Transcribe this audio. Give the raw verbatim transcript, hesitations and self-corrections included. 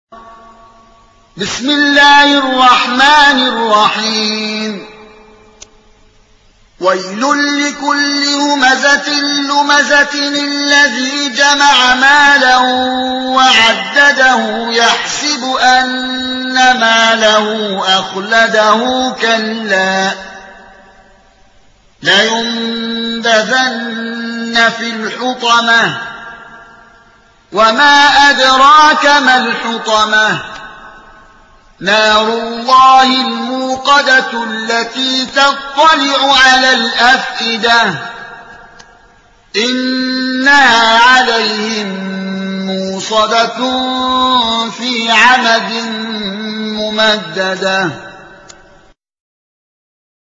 بسم الله الرحمن الرحيم ويل لكل همزة لمزة الذي جمع مالا وعدده يحسب أن ماله أخلده كلا لينبذن في الحطمة وما أدراك ما الحطمة نار الله الموقدة التي تطلع على الأفئدة إنها عليهم موصدة في عمد ممددة.